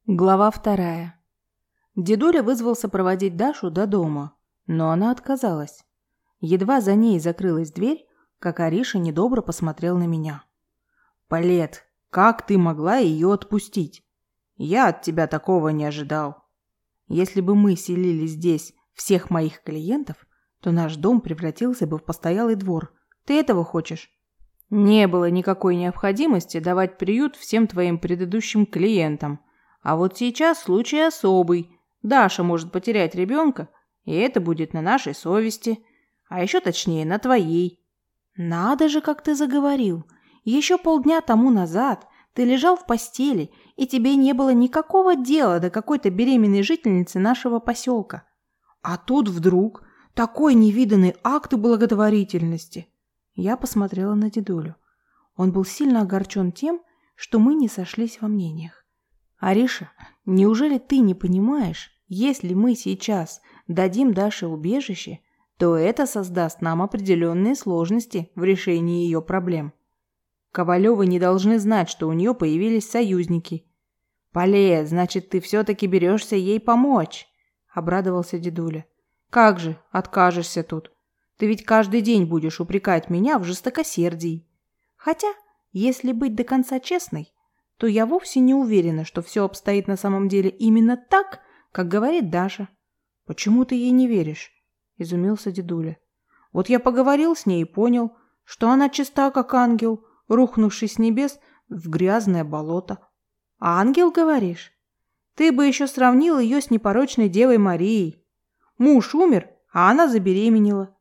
Глава 2. Дедуля вызвался проводить Дашу до дома, но она отказалась. Едва за ней закрылась дверь, как Ариша недобро посмотрел на меня. «Палет, как ты могла ее отпустить? Я от тебя такого не ожидал. Если бы мы селили здесь всех моих клиентов, то наш дом превратился бы в постоялый двор. Ты этого хочешь?» «Не было никакой необходимости давать приют всем твоим предыдущим клиентам. А вот сейчас случай особый. Даша может потерять ребенка, и это будет на нашей совести. А еще точнее, на твоей». «Надо же, как ты заговорил. Еще полдня тому назад ты лежал в постели, и тебе не было никакого дела до какой-то беременной жительницы нашего поселка. А тут вдруг такой невиданный акт благотворительности». Я посмотрела на дедулю. Он был сильно огорчен тем, что мы не сошлись во мнениях. «Ариша, неужели ты не понимаешь, если мы сейчас дадим Даше убежище, то это создаст нам определенные сложности в решении ее проблем? Ковалевы не должны знать, что у нее появились союзники». «Палет, значит, ты все-таки берешься ей помочь?» – обрадовался дедуля. «Как же откажешься тут? Ты ведь каждый день будешь упрекать меня в жестокосердии. Хотя, если быть до конца честной, то я вовсе не уверена, что все обстоит на самом деле именно так, как говорит Даша». «Почему ты ей не веришь?» – изумился дедуля. «Вот я поговорил с ней и понял, что она чиста, как ангел, рухнувший с небес в грязное болото». «Ангел, говоришь? Ты бы еще сравнил ее с непорочной Девой Марией. Муж умер, а она забеременела».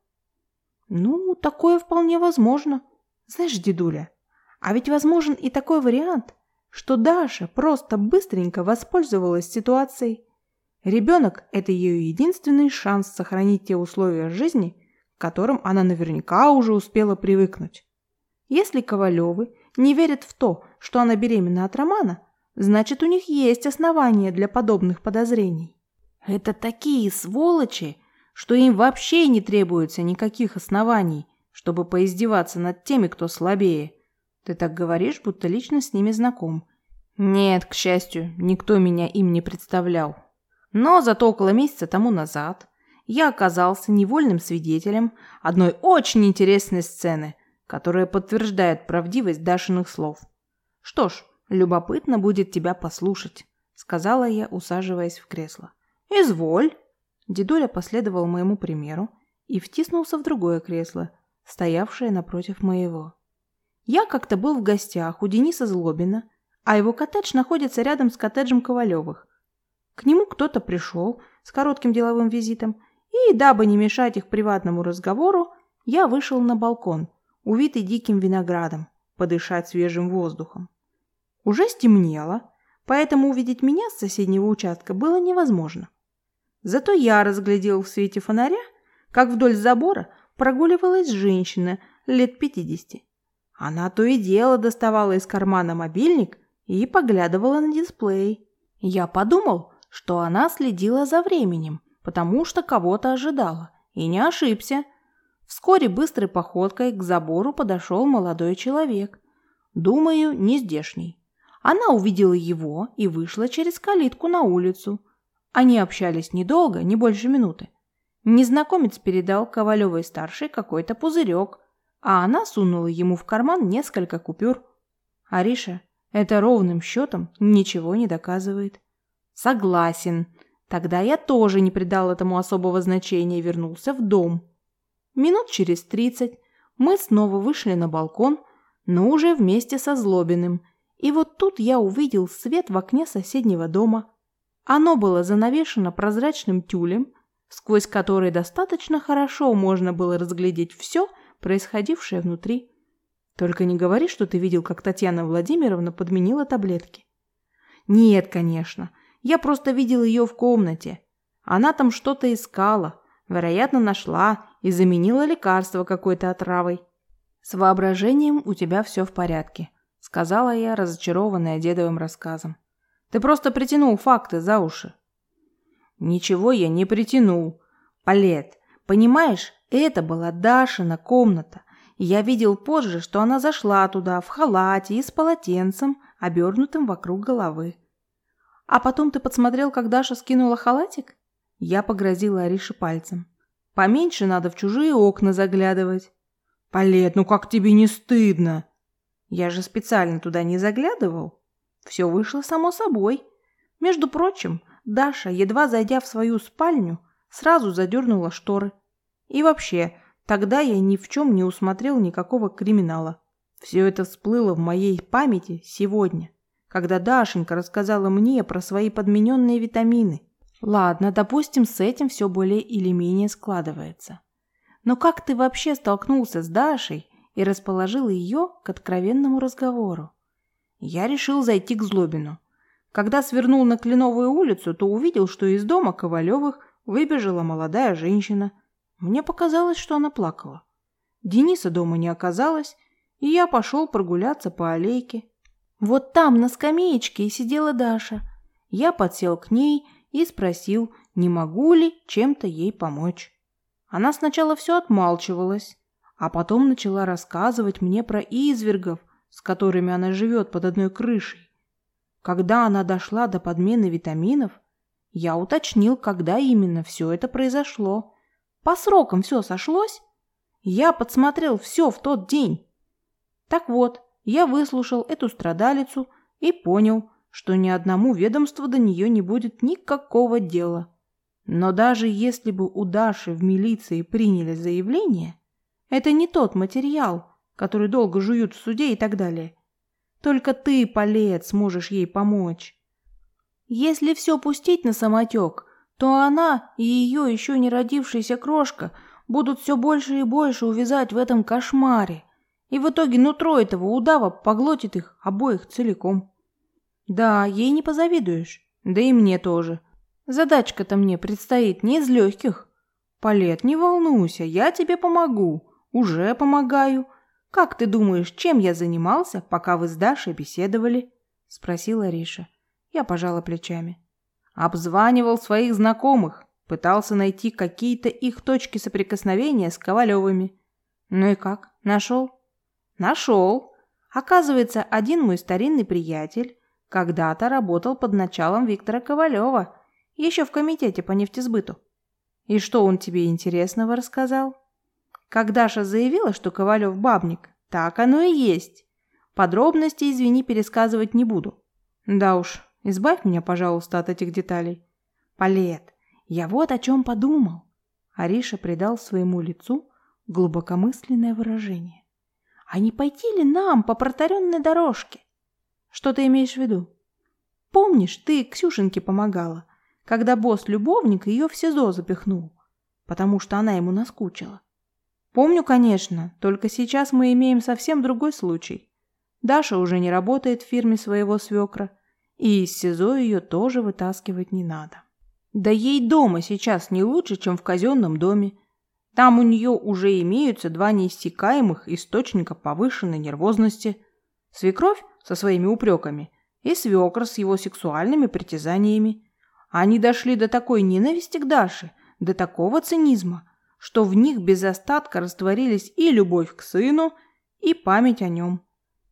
«Ну, такое вполне возможно. Знаешь, дедуля, а ведь возможен и такой вариант, что Даша просто быстренько воспользовалась ситуацией. Ребенок – это ее единственный шанс сохранить те условия жизни, к которым она наверняка уже успела привыкнуть. Если Ковалевы не верят в то, что она беременна от Романа, значит, у них есть основания для подобных подозрений. Это такие сволочи, что им вообще не требуется никаких оснований, чтобы поиздеваться над теми, кто слабее. Ты так говоришь, будто лично с ними знаком». «Нет, к счастью, никто меня им не представлял. Но зато около месяца тому назад я оказался невольным свидетелем одной очень интересной сцены, которая подтверждает правдивость Дашиных слов. Что ж, любопытно будет тебя послушать», — сказала я, усаживаясь в кресло. «Изволь». Дедуля последовал моему примеру и втиснулся в другое кресло, стоявшее напротив моего. Я как-то был в гостях у Дениса Злобина, а его коттедж находится рядом с коттеджем Ковалевых. К нему кто-то пришел с коротким деловым визитом, и, дабы не мешать их приватному разговору, я вышел на балкон, увитый диким виноградом, подышать свежим воздухом. Уже стемнело, поэтому увидеть меня с соседнего участка было невозможно. Зато я разглядел в свете фонаря, как вдоль забора прогуливалась женщина лет 50. Она то и дело доставала из кармана мобильник и поглядывала на дисплей. Я подумал, что она следила за временем, потому что кого-то ожидала, и не ошибся. Вскоре быстрой походкой к забору подошел молодой человек. Думаю, не здешний. Она увидела его и вышла через калитку на улицу. Они общались недолго, не больше минуты. Незнакомец передал Ковалевой-старшей какой-то пузырек, а она сунула ему в карман несколько купюр. «Ариша, это ровным счетом ничего не доказывает». «Согласен. Тогда я тоже не придал этому особого значения и вернулся в дом». Минут через 30 мы снова вышли на балкон, но уже вместе со Злобиным. И вот тут я увидел свет в окне соседнего дома. Оно было занавешено прозрачным тюлем, сквозь который достаточно хорошо можно было разглядеть все, происходившее внутри. «Только не говори, что ты видел, как Татьяна Владимировна подменила таблетки». «Нет, конечно. Я просто видел ее в комнате. Она там что-то искала, вероятно, нашла и заменила лекарство какой-то отравой». «С воображением у тебя все в порядке», — сказала я, разочарованная дедовым рассказом. «Ты просто притянул факты за уши». «Ничего я не притянул. Палет, понимаешь, это была Дашина комната, и я видел позже, что она зашла туда в халате и с полотенцем, обернутым вокруг головы. А потом ты подсмотрел, как Даша скинула халатик? Я погрозила Арише пальцем. Поменьше надо в чужие окна заглядывать. Палет, ну как тебе не стыдно? Я же специально туда не заглядывал. Все вышло само собой. Между прочим, Даша, едва зайдя в свою спальню, сразу задернула шторы. И вообще, тогда я ни в чем не усмотрел никакого криминала. Все это всплыло в моей памяти сегодня, когда Дашенька рассказала мне про свои подмененные витамины. Ладно, допустим, с этим все более или менее складывается. Но как ты вообще столкнулся с Дашей и расположил ее к откровенному разговору? Я решил зайти к Злобину. Когда свернул на Кленовую улицу, то увидел, что из дома Ковалевых выбежала молодая женщина. Мне показалось, что она плакала. Дениса дома не оказалось, и я пошел прогуляться по аллейке. Вот там, на скамеечке, и сидела Даша. Я подсел к ней и спросил, не могу ли чем-то ей помочь. Она сначала все отмалчивалась, а потом начала рассказывать мне про извергов, с которыми она живет под одной крышей. Когда она дошла до подмены витаминов, я уточнил, когда именно все это произошло. По срокам все сошлось? Я подсмотрел все в тот день. Так вот, я выслушал эту страдалицу и понял, что ни одному ведомству до нее не будет никакого дела. Но даже если бы у Даши в милиции приняли заявление, это не тот материал, который долго жуют в суде и так далее. Только ты, Палет, сможешь ей помочь. Если все пустить на самотек, то она и ее еще не родившаяся крошка будут все больше и больше увязать в этом кошмаре. И в итоге нутро этого удава поглотит их обоих целиком. Да, ей не позавидуешь, да и мне тоже. Задачка-то мне предстоит не из легких. Палет, не волнуйся, я тебе помогу. Уже помогаю. Как ты думаешь, чем я занимался, пока вы с Дашей беседовали? Спросила Ариша. Я пожала плечами. Обзванивал своих знакомых, пытался найти какие-то их точки соприкосновения с Ковалевыми. Ну и как, нашел? Нашел. Оказывается, один мой старинный приятель когда-то работал под началом Виктора Ковалева, еще в комитете по нефтесбыту. И что он тебе интересного рассказал? Как Даша заявила, что Ковалев бабник, так оно и есть. Подробности, извини, пересказывать не буду. Да уж, избавь меня, пожалуйста, от этих деталей. Палет, я вот о чем подумал. Ариша придал своему лицу глубокомысленное выражение. А не пойти ли нам по протаренной дорожке? Что ты имеешь в виду? Помнишь, ты Ксюшеньке помогала, когда босс-любовник ее в СИЗО запихнул, потому что она ему наскучила? Помню, конечно, только сейчас мы имеем совсем другой случай. Даша уже не работает в фирме своего свекра, и из СИЗО ее тоже вытаскивать не надо. Да ей дома сейчас не лучше, чем в казенном доме. Там у нее уже имеются 2 неиссякаемых источника повышенной нервозности. Свекровь со своими упреками и свекр с его сексуальными притязаниями. Они дошли до такой ненависти к Даше, до такого цинизма, что в них без остатка растворились и любовь к сыну, и память о нем.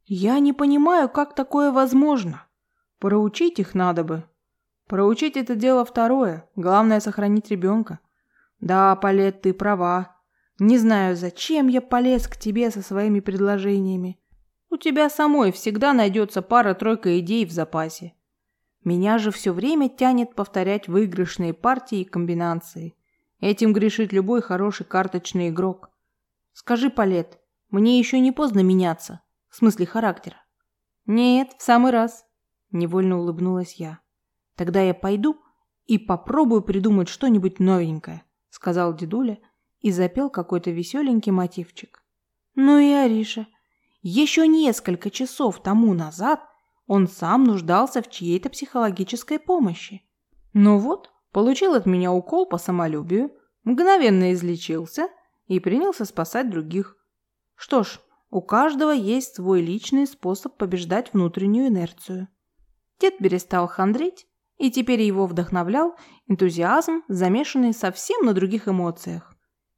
Я не понимаю, как такое возможно. Проучить их надо бы. Проучить это дело второе, главное сохранить ребенка. Да, Палет, ты права. Не знаю, зачем я полез к тебе со своими предложениями. У тебя самой всегда найдется пара-тройка идей в запасе. Меня же все время тянет повторять выигрышные партии и комбинации. Этим грешит любой хороший карточный игрок. Скажи, Палет, мне еще не поздно меняться, в смысле характера? Нет, в самый раз. Невольно улыбнулась я. Тогда я пойду и попробую придумать что-нибудь новенькое, сказал дедуля и запел какой-то веселенький мотивчик. Ну и Ариша. Еще несколько часов тому назад он сам нуждался в чьей-то психологической помощи. Но вот, получил от меня укол по самолюбию, мгновенно излечился и принялся спасать других. Что ж, у каждого есть свой личный способ побеждать внутреннюю инерцию. Дед перестал хандрить, и теперь его вдохновлял энтузиазм, замешанный совсем на других эмоциях.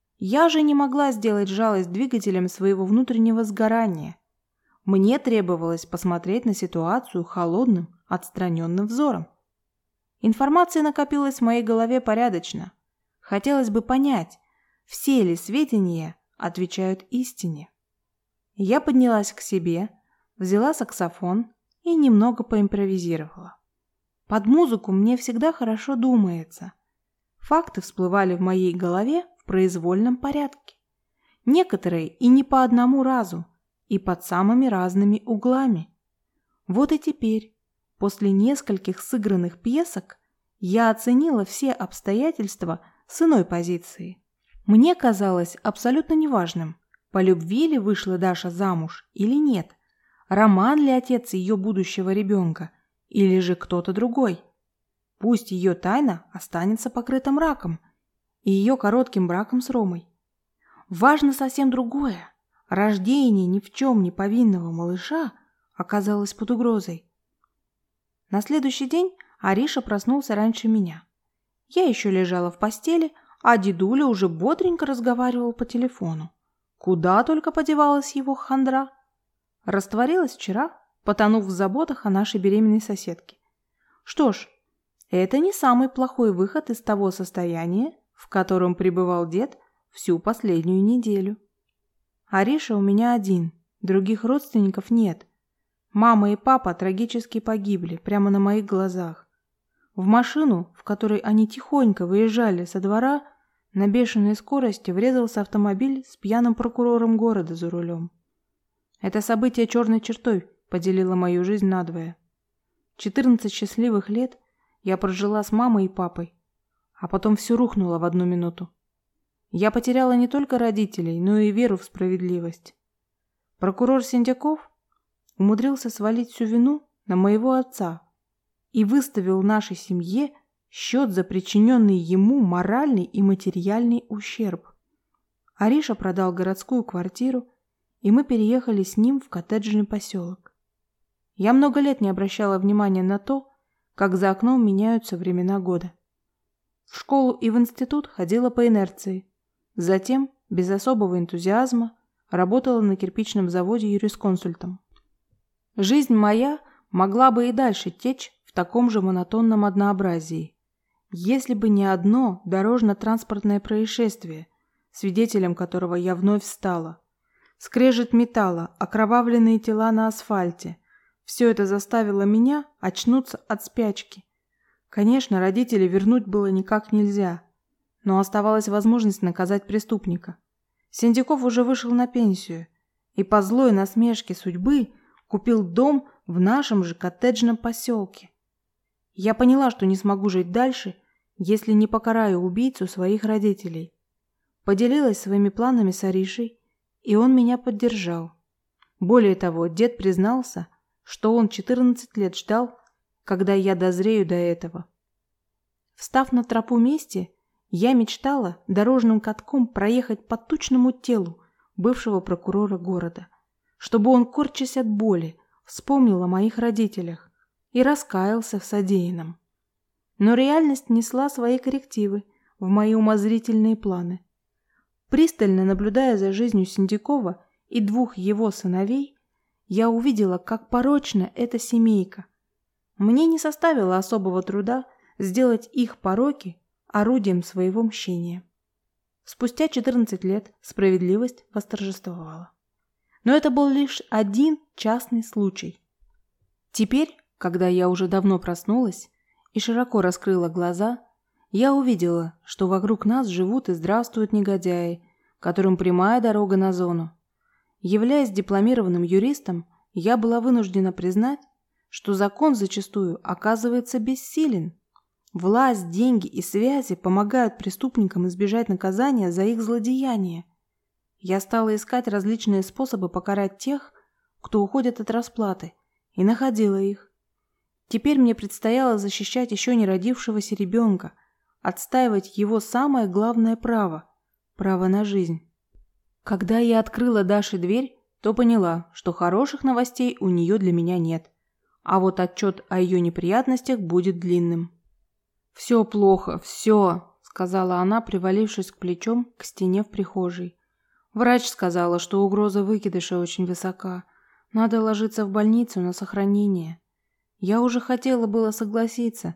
Я же не могла сделать жалость двигателем своего внутреннего сгорания. Мне требовалось посмотреть на ситуацию холодным, отстраненным взором. Информации накопилось в моей голове порядочно. Хотелось бы понять, все ли сведения отвечают истине. Я поднялась к себе, взяла саксофон и немного поимпровизировала. Под музыку мне всегда хорошо думается. Факты всплывали в моей голове в произвольном порядке. Некоторые и не по одному разу, и под самыми разными углами. Вот и теперь, после нескольких сыгранных пьесок, я оценила все обстоятельства с иной позиции. Мне казалось абсолютно неважным, по любви ли вышла Даша замуж или нет, Роман ли отец ее будущего ребенка, или же кто-то другой. Пусть ее тайна останется покрыта мраком и ее коротким браком с Ромой. Важно совсем другое. Рождение ни в чем не повинного малыша оказалось под угрозой. На следующий день Ариша проснулся раньше меня. Я еще лежала в постели, а дедуля уже бодренько разговаривал по телефону. Куда только подевалась его хандра. Растворилась вчера, потонув в заботах о нашей беременной соседке. Что ж, это не самый плохой выход из того состояния, в котором пребывал дед всю последнюю неделю. Ариша у меня один, других родственников нет. Мама и папа трагически погибли прямо на моих глазах. В машину, в которой они тихонько выезжали со двора, на бешеной скорости врезался автомобиль с пьяным прокурором города за рулем. Это событие черной чертой поделило мою жизнь надвое. 14 счастливых лет я прожила с мамой и папой, а потом все рухнуло в одну минуту. Я потеряла не только родителей, но и веру в справедливость. Прокурор Синдяков умудрился свалить всю вину на моего отца и выставил нашей семье счет за причиненный ему моральный и материальный ущерб. Ариша продал городскую квартиру, и мы переехали с ним в коттеджный поселок. Я много лет не обращала внимания на то, как за окном меняются времена года. В школу и в институт ходила по инерции. Затем, без особого энтузиазма, работала на кирпичном заводе юрисконсультом. Жизнь моя могла бы и дальше течь в таком же монотонном однообразии, если бы не одно дорожно-транспортное происшествие, свидетелем которого я вновь стала. Скрежет металла, окровавленные тела на асфальте. Все это заставило меня очнуться от спячки. Конечно, родителей вернуть было никак нельзя, но оставалась возможность наказать преступника. Синдяков уже вышел на пенсию и по злой насмешке судьбы купил дом в нашем же коттеджном поселке. Я поняла, что не смогу жить дальше, если не покараю убийцу своих родителей. Поделилась своими планами с Аришей, и он меня поддержал. Более того, дед признался, что он 14 лет ждал, когда я дозрею до этого. Встав на тропу мести, я мечтала дорожным катком проехать по тучному телу бывшего прокурора города, чтобы он, корчась от боли, вспомнил о моих родителях и раскаялся в содеянном. Но реальность несла свои коррективы в мои умозрительные планы. Пристально наблюдая за жизнью Синдякова и двух его сыновей, я увидела, как порочна эта семейка. Мне не составило особого труда сделать их пороки орудием своего мщения. Спустя 14 лет справедливость восторжествовала. Но это был лишь один частный случай. Теперь, когда я уже давно проснулась и широко раскрыла глаза, я увидела, что вокруг нас живут и здравствуют негодяи, которым прямая дорога на зону. Являясь дипломированным юристом, я была вынуждена признать, что закон зачастую оказывается бессилен. Власть, деньги и связи помогают преступникам избежать наказания за их злодеяния. Я стала искать различные способы покарать тех, кто уходит от расплаты, и находила их. Теперь мне предстояло защищать еще не родившегося ребенка, отстаивать его самое главное право – право на жизнь. Когда я открыла Даше дверь, то поняла, что хороших новостей у нее для меня нет, а вот отчет о ее неприятностях будет длинным. «Все плохо, все», – сказала она, привалившись плечом к стене в прихожей. «Врач сказала, что угроза выкидыша очень высока. Надо ложиться в больницу на сохранение». Я уже хотела было согласиться,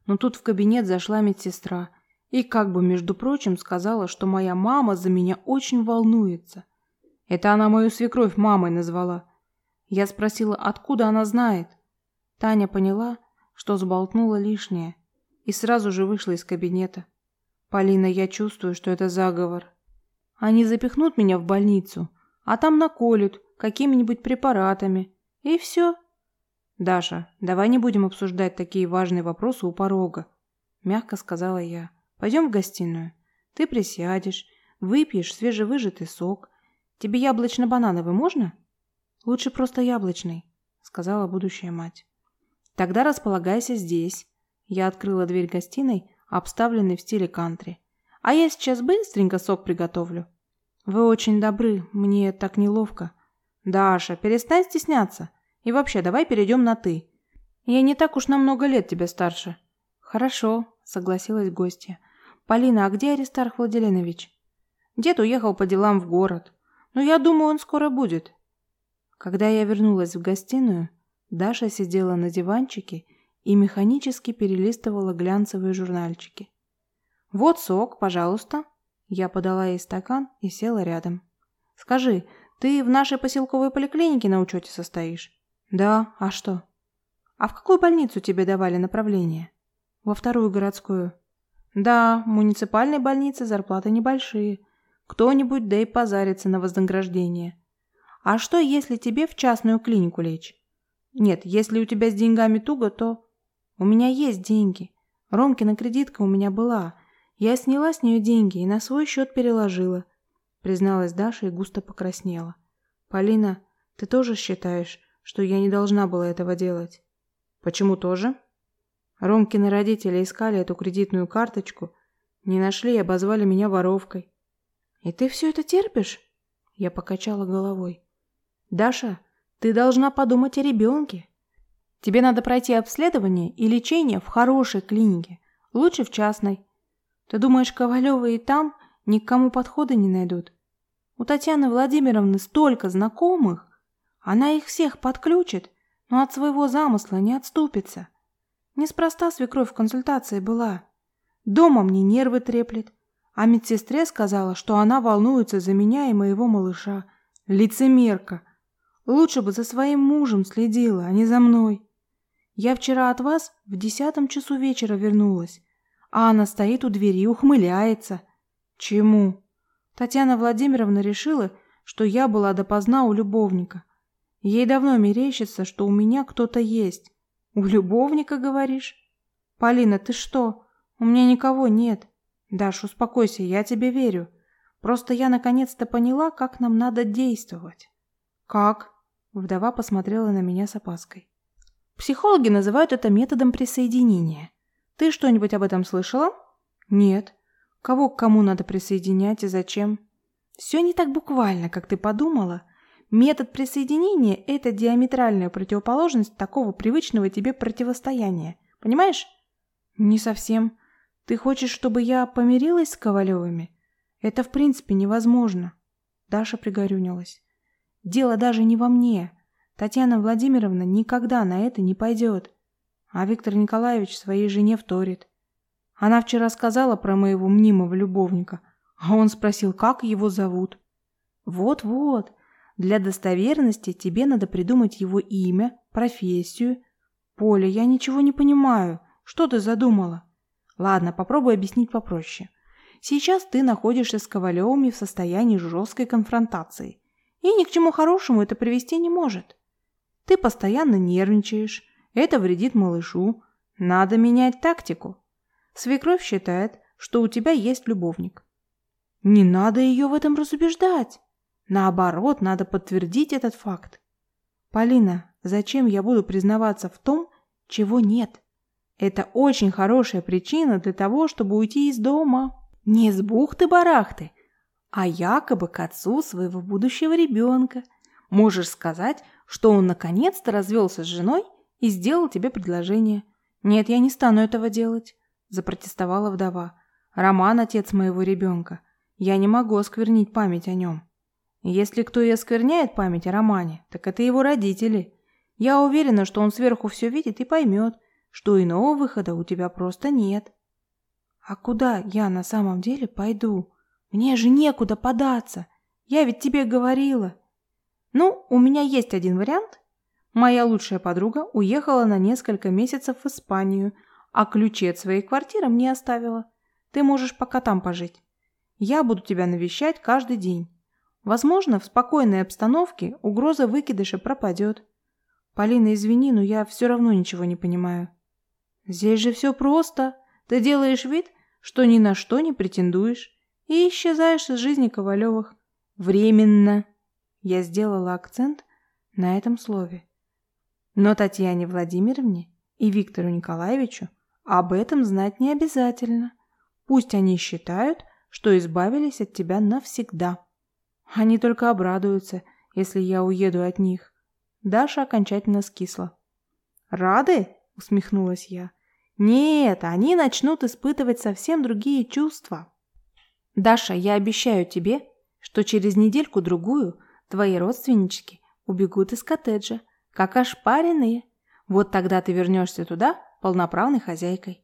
Но тут в кабинет зашла медсестра и как бы, между прочим, сказала, что моя мама за меня очень волнуется. Это она мою свекровь мамой назвала. Я спросила, откуда она знает. Таня поняла, что сболтнула лишнее, и сразу же вышла из кабинета. «Полина, я чувствую, что это заговор. Они запихнут меня в больницу, а там наколют какими-нибудь препаратами, и все». «Даша, давай не будем обсуждать такие важные вопросы у порога», – мягко сказала я. «Пойдем в гостиную. Ты присядешь, выпьешь свежевыжатый сок. Тебе яблочно-банановый можно?» «Лучше просто яблочный», – сказала будущая мать. «Тогда располагайся здесь». Я открыла дверь гостиной, обставленной в стиле кантри. «А я сейчас быстренько сок приготовлю». «Вы очень добры, мне так неловко». «Даша, перестань стесняться. И вообще, давай перейдем на «ты». Я не так уж на много лет тебя старше». «Хорошо», — согласилась гостья. «Полина, а где Аристарх Владимирович?» «Дед уехал по делам в город. Но я думаю, он скоро будет». Когда я вернулась в гостиную, Даша сидела на диванчике и механически перелистывала глянцевые журнальчики. «Вот сок, пожалуйста». Я подала ей стакан и села рядом. «Скажи, ты в нашей поселковой поликлинике на учете состоишь?» «Да, а что?» «А в какую больницу тебе давали направление?» «Во вторую городскую». «Да, в муниципальной больнице зарплаты небольшие. Кто-нибудь да и позарится на вознаграждение. А что, если тебе в частную клинику лечь?» «Нет, если у тебя с деньгами туго, то...» «У меня есть деньги. Ромкина кредитка у меня была. Я сняла с нее деньги и на свой счет переложила», призналась Даша и густо покраснела. «Полина, ты тоже считаешь, что я не должна была этого делать?» «Почему тоже?» Ромкины родители искали эту кредитную карточку, не нашли и обозвали меня воровкой. «И ты все это терпишь?» Я покачала головой. «Даша, ты должна подумать о ребенке. Тебе надо пройти обследование и лечение в хорошей клинике, лучше в частной. Ты думаешь, Ковалевы и там ни к кому подхода не найдут? У Татьяны Владимировны столько знакомых, она их всех подключит, но от своего замысла не отступится. Неспроста свекровь в консультации была. Дома мне нервы треплет, а медсестре сказала, что она волнуется за меня и моего малыша. Лицемерка. Лучше бы за своим мужем следила, а не за мной. Я вчера от вас в 10 часу вечера вернулась, а она стоит у двери и ухмыляется. Чему? Татьяна Владимировна решила, что я была допоздна у любовника. Ей давно мерещится, что у меня кто-то есть. У любовника, говоришь? Полина, ты что? У меня никого нет. Даш, успокойся, я тебе верю. Просто я наконец-то поняла, как нам надо действовать. Как? Вдова посмотрела на меня с опаской. Психологи называют это методом присоединения. Ты что-нибудь об этом слышала? Нет. Кого к кому надо присоединять и зачем? Все не так буквально, как ты подумала. Метод присоединения – это диаметральная противоположность такого привычного тебе противостояния. Понимаешь? Не совсем. Ты хочешь, чтобы я помирилась с Ковалевыми? Это в принципе невозможно. Даша пригорюнилась. Дело даже не во мне. Татьяна Владимировна никогда на это не пойдет. А Виктор Николаевич своей жене вторит. Она вчера сказала про моего мнимого любовника, а он спросил, как его зовут. Вот-вот. Для достоверности тебе надо придумать его имя, профессию. Поля, я ничего не понимаю. Что ты задумала? Ладно, попробуй объяснить попроще. Сейчас ты находишься с Ковалевыми в состоянии жесткой конфронтации. И ни к чему хорошему это привести не может. Ты постоянно нервничаешь. Это вредит малышу. Надо менять тактику. Свекровь считает, что у тебя есть любовник. Не надо ее в этом разубеждать. Наоборот, надо подтвердить этот факт. Полина, зачем я буду признаваться в том, чего нет? Это очень хорошая причина для того, чтобы уйти из дома. Не с бухты-барахты, а якобы к отцу своего будущего ребенка. Можешь сказать, что он наконец-то развелся с женой и сделал тебе предложение. Нет, я не стану этого делать, запротестовала вдова. Роман – отец моего ребенка. Я не могу осквернить память о нем. Если кто и оскверняет память о Романе, так это его родители. Я уверена, что он сверху все видит и поймет, что иного выхода у тебя просто нет. А куда я на самом деле пойду? Мне же некуда податься. Я ведь тебе говорила. Ну, у меня есть один вариант. Моя лучшая подруга уехала на несколько месяцев в Испанию, а ключи от своей квартиры мне оставила. Ты можешь пока там пожить. Я буду тебя навещать каждый день. Возможно, в спокойной обстановке угроза выкидыша пропадет. Полина, извини, но я все равно ничего не понимаю. Здесь же все просто. Ты делаешь вид, что ни на что не претендуешь, и исчезаешь из жизни Ковалевых. Временно. Я сделала акцент на этом слове. Но Татьяне Владимировне и Виктору Николаевичу об этом знать не обязательно. Пусть они считают, что избавились от тебя навсегда. Они только обрадуются, если я уеду от них. Даша окончательно скисла. «Рады?» — усмехнулась я. «Нет, они начнут испытывать совсем другие чувства. Даша, я обещаю тебе, что через недельку-другую твои родственнички убегут из коттеджа, как ошпаренные. Вот тогда ты вернешься туда полноправной хозяйкой».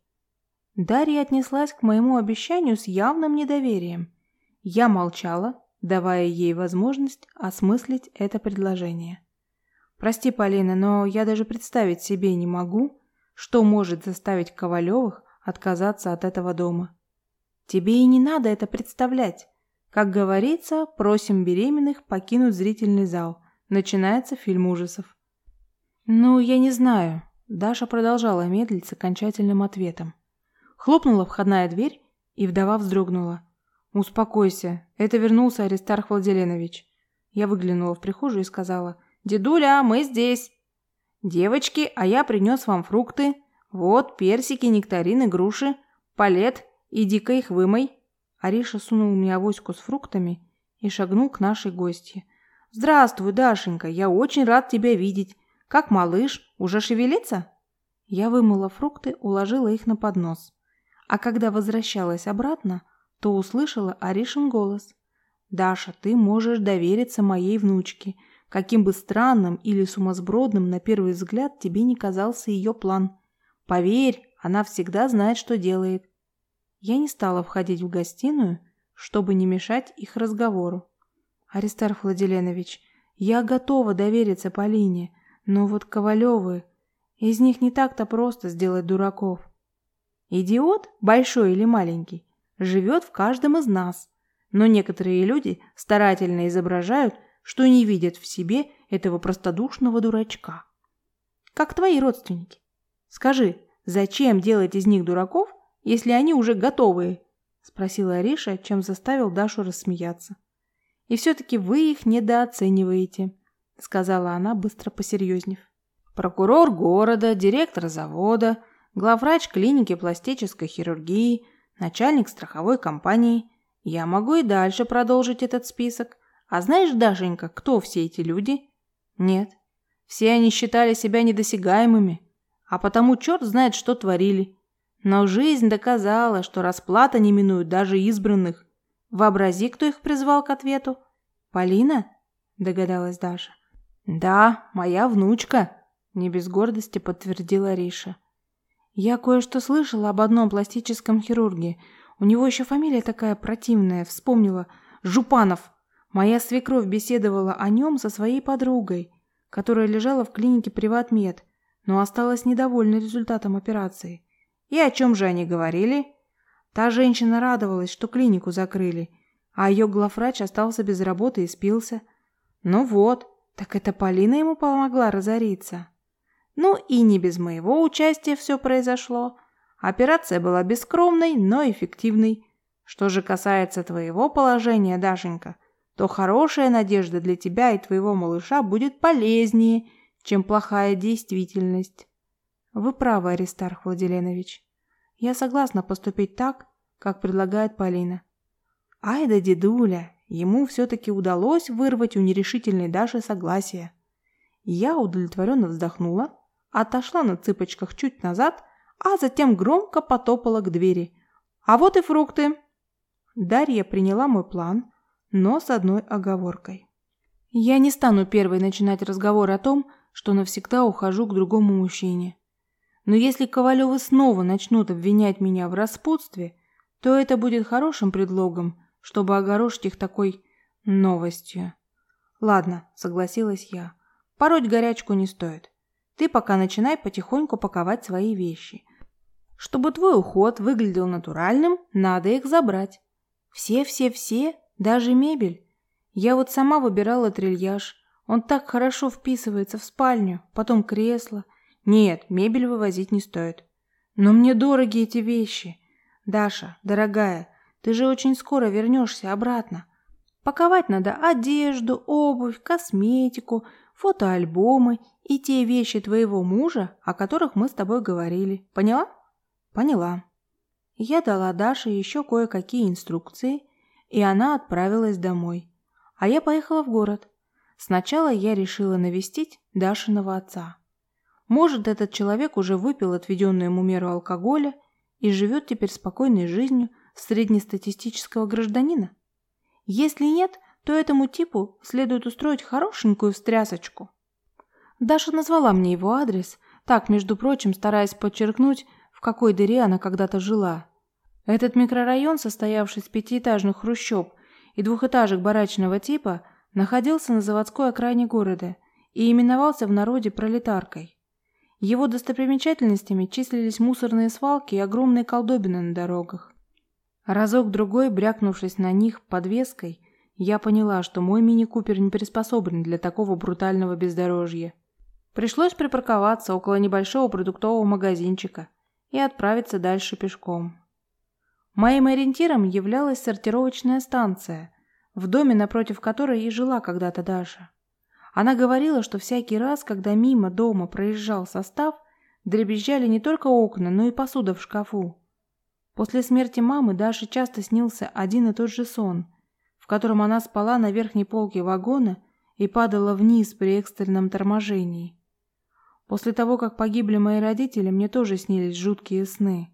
Дарья отнеслась к моему обещанию с явным недоверием. Я молчала, давая ей возможность осмыслить это предложение. «Прости, Полина, но я даже представить себе не могу, что может заставить Ковалевых отказаться от этого дома. Тебе и не надо это представлять. Как говорится, просим беременных покинуть зрительный зал. Начинается фильм ужасов». «Ну, я не знаю». Даша продолжала медлить с окончательным ответом. Хлопнула входная дверь, и вдова вздрогнула. «Успокойся, это вернулся Аристарх Владиленович». Я выглянула в прихожую и сказала: «Дедуля, мы здесь». «Девочки, а я принес вам фрукты. Вот персики, нектарины, груши. Палет, иди-ка их вымой». Ариша сунул мне авоську с фруктами и шагнул к нашей гостье. «Здравствуй, Дашенька, я очень рад тебя видеть. Как малыш, уже шевелится?» Я вымыла фрукты, уложила их на поднос. А когда возвращалась обратно, то услышала Аришин голос. «Даша, ты можешь довериться моей внучке. Каким бы странным или сумасбродным на первый взгляд тебе не казался ее план. Поверь, она всегда знает, что делает». Я не стала входить в гостиную, чтобы не мешать их разговору. «Аристарх Владиленович, я готова довериться Полине, но вот Ковалевы, из них не так-то просто сделать дураков. Идиот, большой или маленький, живет в каждом из нас, но некоторые люди старательно изображают, что не видят в себе этого простодушного дурачка. Как твои родственники. Скажи, зачем делать из них дураков, если они уже готовые?» — спросила Ариша, чем заставил Дашу рассмеяться. «И все-таки вы их недооцениваете», — сказала она, быстро посерьезнев. «Прокурор города, директор завода, главврач клиники пластической хирургии, начальник страховой компании. Я могу и дальше продолжить этот список. А знаешь, Дашенька, кто все эти люди? Нет. Все они считали себя недосягаемыми, а потому черт знает, что творили. Но жизнь доказала, что расплата не минует даже избранных. Вообрази, кто их призвал к ответу. Полина?» – догадалась Даша. «Да, моя внучка», – не без гордости подтвердила Ариша. «Я кое-что слышала об одном пластическом хирурге. У него еще фамилия такая противная, вспомнила. Жупанов. Моя свекровь беседовала о нем со своей подругой, которая лежала в клинике «Приватмед», но осталась недовольна результатом операции. И о чем же они говорили? Та женщина радовалась, что клинику закрыли, а ее главврач остался без работы и спился. Ну вот, так это Полина ему помогла разориться. Ну и не без моего участия все произошло. Операция была бескровной, но эффективной. Что же касается твоего положения, Дашенька, то хорошая надежда для тебя и твоего малыша будет полезнее, чем плохая действительность». «Вы правы, Аристарх Владиленович. Я согласна поступить так, как предлагает Полина». Ай да дедуля, ему все-таки удалось вырвать у нерешительной Даши согласие. Я удовлетворенно вздохнула, отошла на цыпочках чуть назад, а затем громко потопала к двери. «А вот и фрукты!» Дарья приняла мой план, но с одной оговоркой. Я не стану первой начинать разговор о том, что навсегда ухожу к другому мужчине. Но если Ковалевы снова начнут обвинять меня в распутстве, то это будет хорошим предлогом, чтобы огорошить их такой новостью. Ладно, согласилась я. Пороть горячку не стоит. Ты пока начинай потихоньку паковать свои вещи. Чтобы твой уход выглядел натуральным, надо их забрать. Все, даже мебель. Я вот сама выбирала трильяж. Он так хорошо вписывается в спальню, потом кресло. Нет, мебель вывозить не стоит. Но мне дороги эти вещи. Даша, дорогая, ты же очень скоро вернешься обратно. Паковать надо одежду, обувь, косметику, фотоальбомы и те вещи твоего мужа, о которых мы с тобой говорили. Поняла? Поняла. Я дала Даше еще кое-какие инструкции, и она отправилась домой. А я поехала в город. Сначала я решила навестить Дашиного отца. Может, этот человек уже выпил отведенную ему меру алкоголя и живет теперь спокойной жизнью среднестатистического гражданина? Если нет, то этому типу следует устроить хорошенькую встрясочку. Даша назвала мне его адрес, так, между прочим, стараясь подчеркнуть, в какой дыре она когда-то жила. Этот микрорайон, состоявший из 5-этажных хрущоб и 2-этажек барачного типа, находился на заводской окраине города и именовался в народе пролетаркой. Его достопримечательностями числились мусорные свалки и огромные колдобины на дорогах. Разок-другой, брякнувшись на них подвеской, я поняла, что мой мини-купер не приспособлен для такого брутального бездорожья. Пришлось припарковаться около небольшого продуктового магазинчика и отправиться дальше пешком. Моим ориентиром являлась сортировочная станция, в доме, напротив которой и жила когда-то Даша. Она говорила, что всякий раз, когда мимо дома проезжал состав, дребезжали не только окна, но и посуда в шкафу. После смерти мамы Даше часто снился один и тот же сон, в котором она спала на верхней полке вагона и падала вниз при экстренном торможении. После того, как погибли мои родители, мне тоже снились жуткие сны.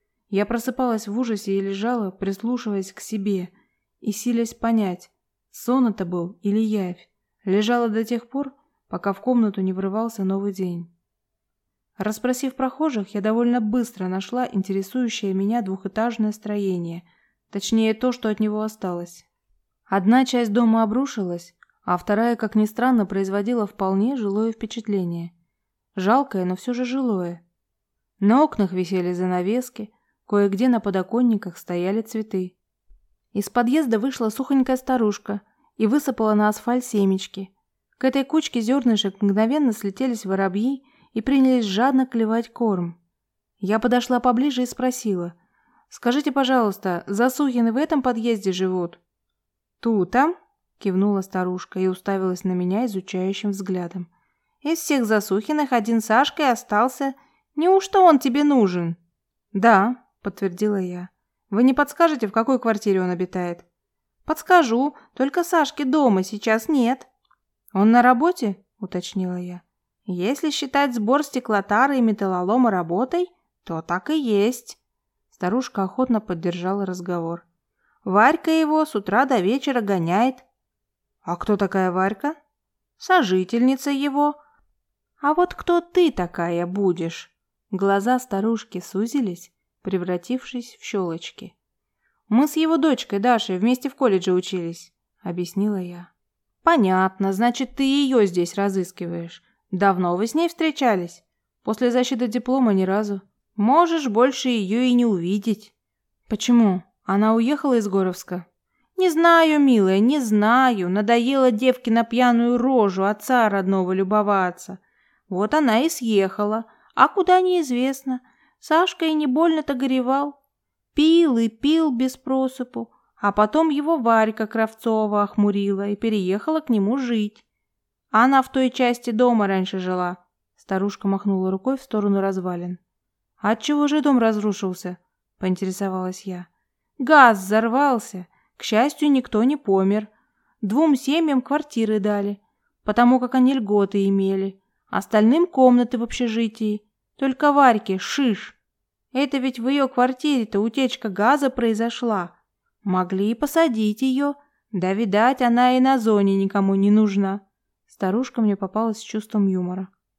Я просыпалась в ужасе и лежала, прислушиваясь к себе, и силясь понять, сон это был или явь. Лежала до тех пор, пока в комнату не врывался новый день. Расспросив прохожих, я довольно быстро нашла интересующее меня 2-этажное строение, точнее то, что от него осталось. Одна часть дома обрушилась, а вторая, как ни странно, производила вполне жилое впечатление. Жалкое, но все же жилое. На окнах висели занавески, кое-где на подоконниках стояли цветы. Из подъезда вышла сухонькая старушка и высыпала на асфальт семечки. К этой кучке зернышек мгновенно слетелись воробьи и принялись жадно клевать корм. Я подошла поближе и спросила: «Скажите, пожалуйста, Засухины в этом подъезде живут?» «Тут-то», кивнула старушка и уставилась на меня изучающим взглядом. «Из всех Засухиных один Сашка и остался. Неужто он тебе нужен?» «Да», подтвердила я. «Вы не подскажете, в какой квартире он обитает?» «Подскажу, только Сашки дома сейчас нет». «Он на работе?» уточнила я. «Если считать сбор стеклотары и металлолома работой, то так и есть». Старушка охотно поддержала разговор. «Варька его с утра до вечера гоняет». «А кто такая Варька?» «Сожительница его». «А вот кто ты такая будешь?» Глаза старушки сузились, превратившись в щелочки. «Мы с его дочкой Дашей вместе в колледже учились», — объяснила я. «Понятно, значит, ты ее здесь разыскиваешь. Давно вы с ней встречались?» «После защиты диплома ни разу. Можешь больше ее и не увидеть». «Почему? Она уехала из Горовска?» «Не знаю, милая, не знаю. Надоело девке на пьяную рожу отца родного любоваться. Вот она и съехала. А куда неизвестно. Сашка и не больно-то горевал. Пил и пил без просыпу. А потом его Варька Кравцова охмурила и переехала к нему жить. Она в той части дома раньше жила». Старушка махнула рукой в сторону развалин. «Отчего же дом разрушился?» – поинтересовалась я. «Газ взорвался. К счастью, никто не помер. 2 семьям квартиры дали, потому как они льготы имели. Остальным комнаты в общежитии. Только Варьке шиш. Это ведь в ее квартире-то утечка газа произошла. Могли и посадить ее. Да, видать, она и на зоне никому не нужна». Старушка мне попалась с чувством юмора.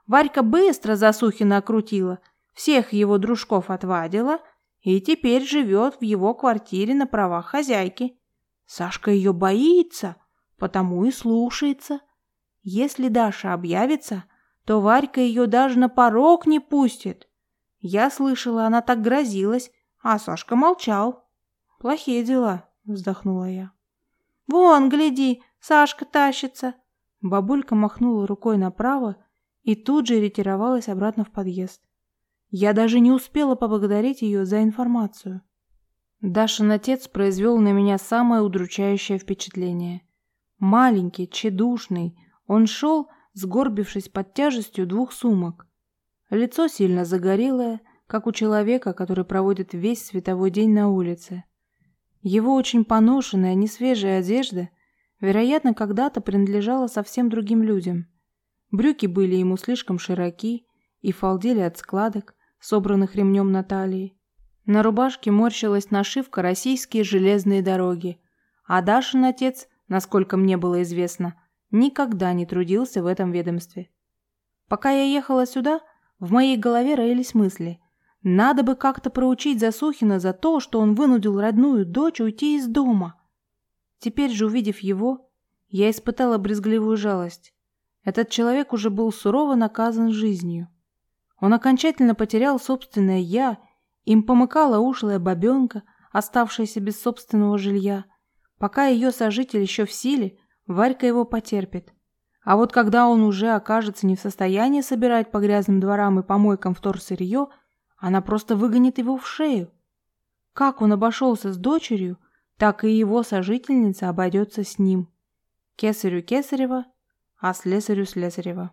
Варька быстро Засухина окрутила, всех его дружков отвадила и теперь живет в его квартире на правах хозяйки. Сашка ее боится, потому и слушается. Если Даша объявится, то Варька ее даже на порог не пустит. Я слышала, она так грозилась, а Сашка молчал. Плохие дела, вздохнула я. Вон, гляди, Сашка тащится. Бабулька махнула рукой направо и тут же ретировалась обратно в подъезд. Я даже не успела поблагодарить ее за информацию. Дашин отец произвел на меня самое удручающее впечатление. Маленький, тщедушный, он шел, сгорбившись под тяжестью 2 сумок. Лицо сильно загорелое, как у человека, который проводит весь световой день на улице. Его очень поношенная, несвежая одежда, вероятно, когда-то принадлежала совсем другим людям. Брюки были ему слишком широки и фалдели от складок, собранных ремнем на талии. На рубашке морщилась нашивка «Российские железные дороги», а Дашин отец, насколько мне было известно, никогда не трудился в этом ведомстве. Пока я ехала сюда, в моей голове роились мысли. Надо бы как-то проучить Засухина за то, что он вынудил родную дочь уйти из дома. Теперь же, увидев его, я испытала брезгливую жалость. Этот человек уже был сурово наказан жизнью. Он окончательно потерял собственное «я», им помыкала ушлая бабенка, оставшаяся без собственного жилья. Пока ее сожитель еще в силе, Варька его потерпит. А вот когда он уже окажется не в состоянии собирать по грязным дворам и помойкам вторсырье, она просто выгонит его в шею. Как он обошелся с дочерью, так и его сожительница обойдется с ним. Кесарю Кесарева, а слесарю Слесарева.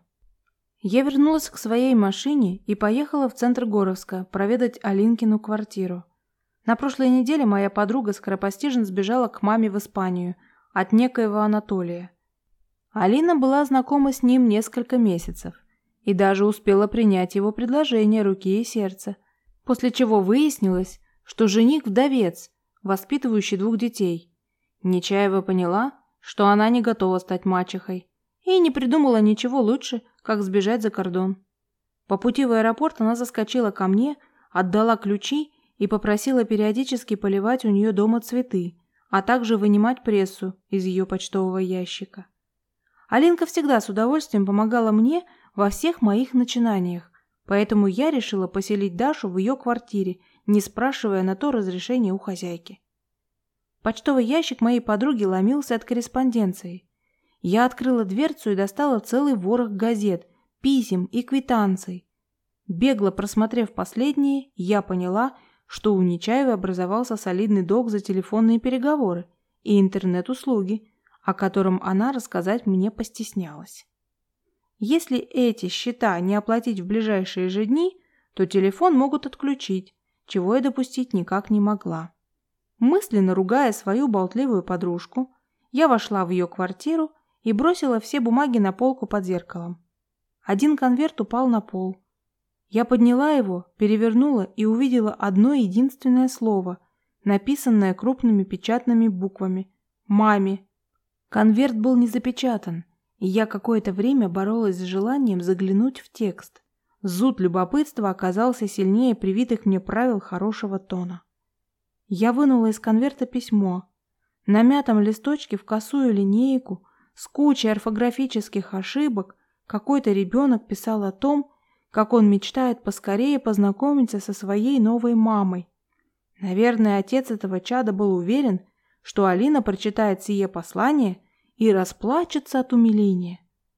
Я вернулась к своей машине и поехала в центр Горовска проведать Алинкину квартиру. На прошлой неделе моя подруга скоропостижно сбежала к маме в Испанию от некоего Анатолия. Алина была знакома с ним несколько месяцев и даже успела принять его предложение руки и сердца, после чего выяснилось, что жених вдовец, воспитывающий 2 детей. Нечаева поняла, что она не готова стать мачехой, и не придумала ничего лучше, как сбежать за кордон. По пути в аэропорт она заскочила ко мне, отдала ключи и попросила периодически поливать у нее дома цветы, а также вынимать прессу из ее почтового ящика. Алинка всегда с удовольствием помогала мне во всех моих начинаниях, поэтому я решила поселить Дашу в ее квартире, не спрашивая на то разрешения у хозяйки. Почтовый ящик моей подруги ломился от корреспонденции. Я открыла дверцу и достала целый ворох газет, писем и квитанций. Бегло просмотрев последние, я поняла, что у Нечаевой образовался солидный долг за телефонные переговоры и интернет-услуги, о котором она рассказать мне постеснялась. Если эти счета не оплатить в ближайшие же дни, то телефон могут отключить, чего я допустить никак не могла. Мысленно ругая свою болтливую подружку, я вошла в ее квартиру и бросила все бумаги на полку под зеркалом. Один конверт упал на пол. Я подняла его, перевернула и увидела одно единственное слово, написанное крупными печатными буквами «Маме». Конверт был не запечатан, и я какое-то время боролась с желанием заглянуть в текст. Зуд любопытства оказался сильнее привитых мне правил хорошего тона. Я вынула из конверта письмо. На мятом листочке в косую линейку с кучей орфографических ошибок какой-то ребенок писал о том, как он мечтает поскорее познакомиться со своей новой мамой. Наверное, отец этого чада был уверен, что Алина прочитает сие послание и расплачется от умиления.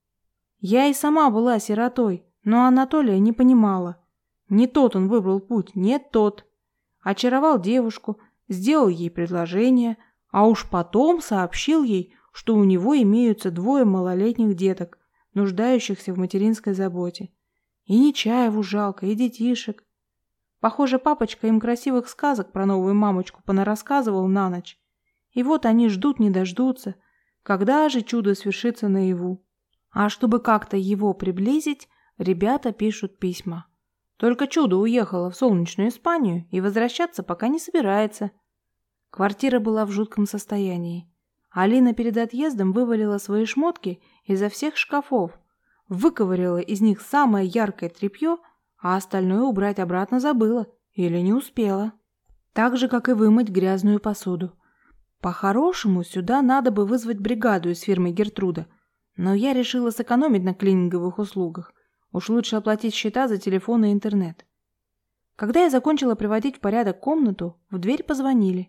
Я и сама была сиротой, но Анатолия не понимала. Не тот он выбрал путь, не тот. Очаровал девушку, сделал ей предложение, а уж потом сообщил ей, что у него имеются 2 малолетних деток, нуждающихся в материнской заботе. И Нечаеву жалко, и детишек. Похоже, папочка им красивых сказок про новую мамочку понарассказывал на ночь. И вот они ждут не дождутся, когда же чудо свершится наяву. А чтобы как-то его приблизить, ребята пишут письма. Только чудо уехало в солнечную Испанию и возвращаться пока не собирается. Квартира была в жутком состоянии. Алина перед отъездом вывалила свои шмотки изо всех шкафов. выковыряла из них самое яркое тряпье, а остальное убрать обратно забыла или не успела. Так же, как и вымыть грязную посуду. По-хорошему, сюда надо бы вызвать бригаду из фирмы Гертруда, но я решила сэкономить на клининговых услугах. Уж лучше оплатить счета за телефон и интернет. Когда я закончила приводить в порядок комнату, в дверь позвонили.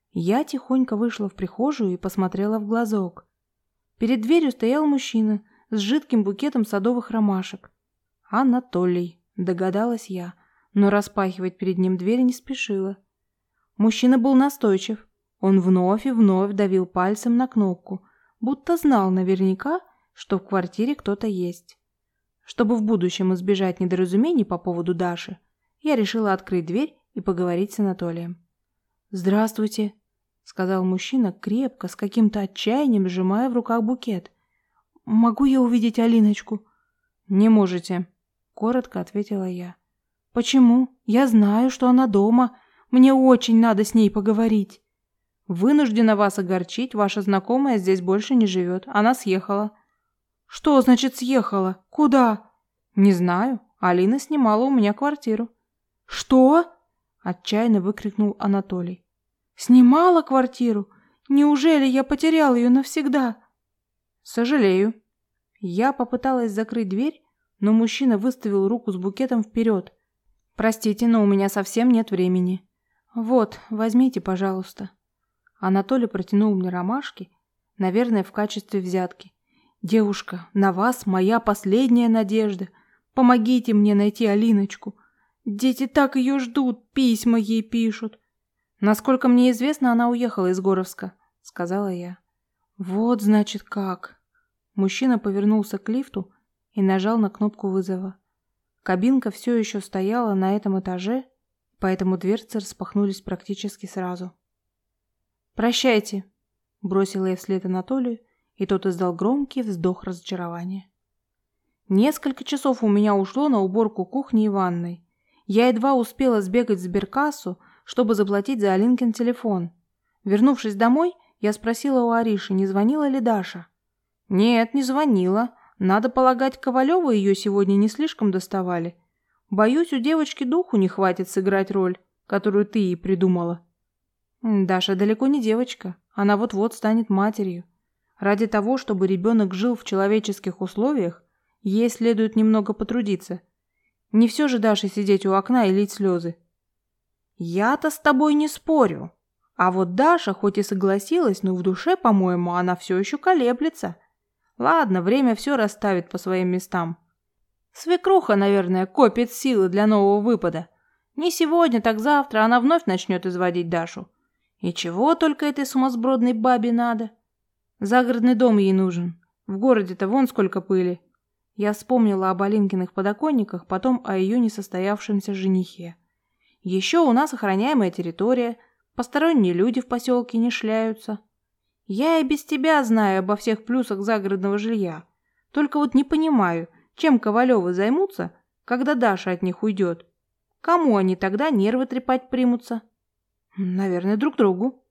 Я тихонько вышла в прихожую и посмотрела в глазок. Перед дверью стоял мужчина с жидким букетом садовых ромашек. «Анатолий», догадалась я, но распахивать перед ним дверь не спешила. Мужчина был настойчив. Он вновь и вновь давил пальцем на кнопку, будто знал наверняка, что в квартире кто-то есть. Чтобы в будущем избежать недоразумений по поводу Даши, я решила открыть дверь и поговорить с Анатолием. «Здравствуйте», — сказал мужчина, крепко, с каким-то отчаянием сжимая в руках букет. «Могу я увидеть Алиночку?» «Не можете», — коротко ответила я. «Почему? Я знаю, что она дома. Мне очень надо с ней поговорить». «Вынуждена вас огорчить, ваша знакомая здесь больше не живет. Она съехала». «Что значит съехала? Куда?» «Не знаю. Алина снимала у меня квартиру». «Что?» – отчаянно выкрикнул Анатолий. «Снимала квартиру? Неужели я потерял ее навсегда?» «Сожалею». Я попыталась закрыть дверь, но мужчина выставил руку с букетом вперед. «Простите, но у меня совсем нет времени». «Вот, возьмите, пожалуйста». Анатолий протянул мне ромашки, наверное, в качестве взятки. «Девушка, на вас моя последняя надежда. Помогите мне найти Алиночку. Дети так ее ждут, письма ей пишут». «Насколько мне известно, она уехала из Горовска», — сказала я. «Вот, значит, как». Мужчина повернулся к лифту и нажал на кнопку вызова. Кабинка все еще стояла на этом этаже, поэтому дверцы распахнулись практически сразу. «Прощайте», — бросила я вслед Анатолию, и тот издал громкий вздох разочарования. Несколько часов у меня ушло на уборку кухни и ванной. Я едва успела сбегать в сберкассу, чтобы заплатить за Алинкин телефон. Вернувшись домой, я спросила у Ариши, не звонила ли Даша. «Нет, не звонила. Надо полагать, Ковалевы ее сегодня не слишком доставали. Боюсь, у девочки духу не хватит сыграть роль, которую ты ей придумала». «Даша далеко не девочка. Она вот-вот станет матерью. Ради того, чтобы ребенок жил в человеческих условиях, ей следует немного потрудиться. Не все же Даше сидеть у окна и лить слезы». «Я-то с тобой не спорю. А вот Даша хоть и согласилась, но в душе, по-моему, она все еще колеблется. Ладно, время все расставит по своим местам. Свекруха, наверное, копит силы для нового выпада. Не сегодня, так завтра она вновь начнет изводить Дашу. И чего только этой сумасбродной бабе надо? Загородный дом ей нужен. В городе-то вон сколько пыли». Я вспомнила об Алинкиных подоконниках, потом о ее несостоявшемся женихе. Еще у нас охраняемая территория, посторонние люди в поселке не шляются. Я и без тебя знаю обо всех плюсах загородного жилья. Только вот не понимаю, чем Ковалевы займутся, когда Даша от них уйдет. Кому они тогда нервы трепать примутся? Наверное, друг другу.